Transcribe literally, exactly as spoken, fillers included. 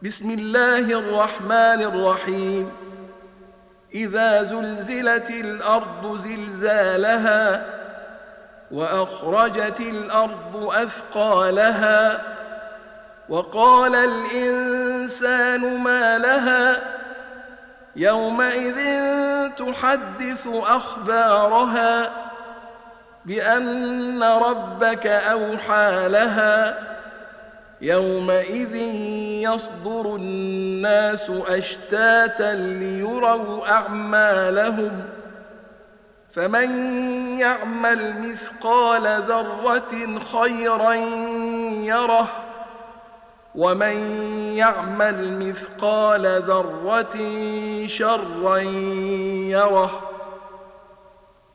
بسم الله الرحمن الرحيم إذا زلزلت الأرض زلزالها وأخرجت الأرض أثقالها وقال الإنسان ما لها يومئذ تحدث أخبارها بأن ربك أوحى لها يومئذ يصدر الناس أشتاتا ليروا أعمالهم فمن يعمل مثقال ذرة خيرا يره ومن يعمل مثقال ذرة شرا يره